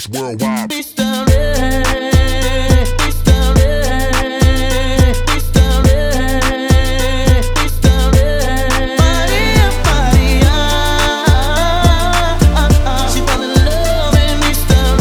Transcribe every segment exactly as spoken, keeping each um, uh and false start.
Heights worldwide. East L A, East L A, East L A, East L A. Maria, Maria, she fell in love in East L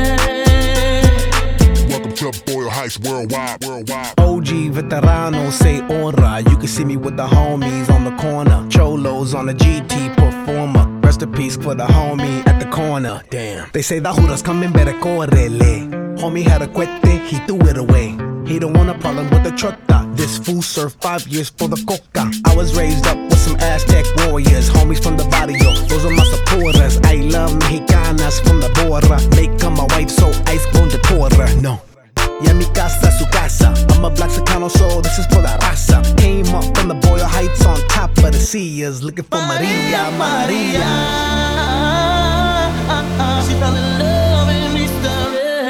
A. Welcome to Boyle Heights worldwide, worldwide. O G veterano say ora. You can see me with the homies on the corner. Cholos on the G T performer. Rest in peace for the homie at the corner. Damn. They say the Judas coming, better correle. Homie had a cuete, he threw it away. He don't want a problem with the trucka. This fool served five years for the coca. I was raised up with some Aztec warriors. Homies from the barrio, those are my supporters. I love Mexicanas from the border. Make her my wife so ice gon' deport her. No. Yeah, mi casa, su casa. I'm a black Chicano, so this is for la raza. Came up from the Boyle Heights on top of the seas, looking for Maria, Maria. She fell in love in East L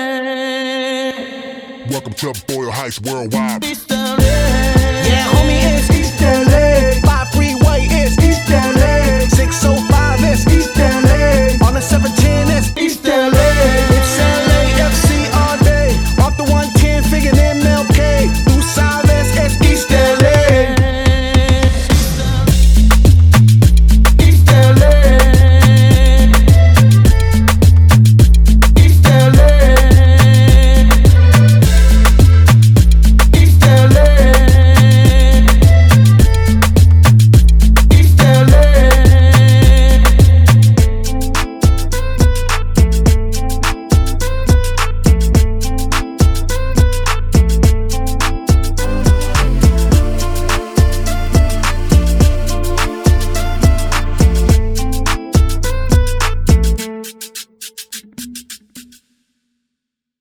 A. Welcome to Boyle Heights worldwide. East L A. Yeah, homie, it's East L A. five freeway is East L A. six oh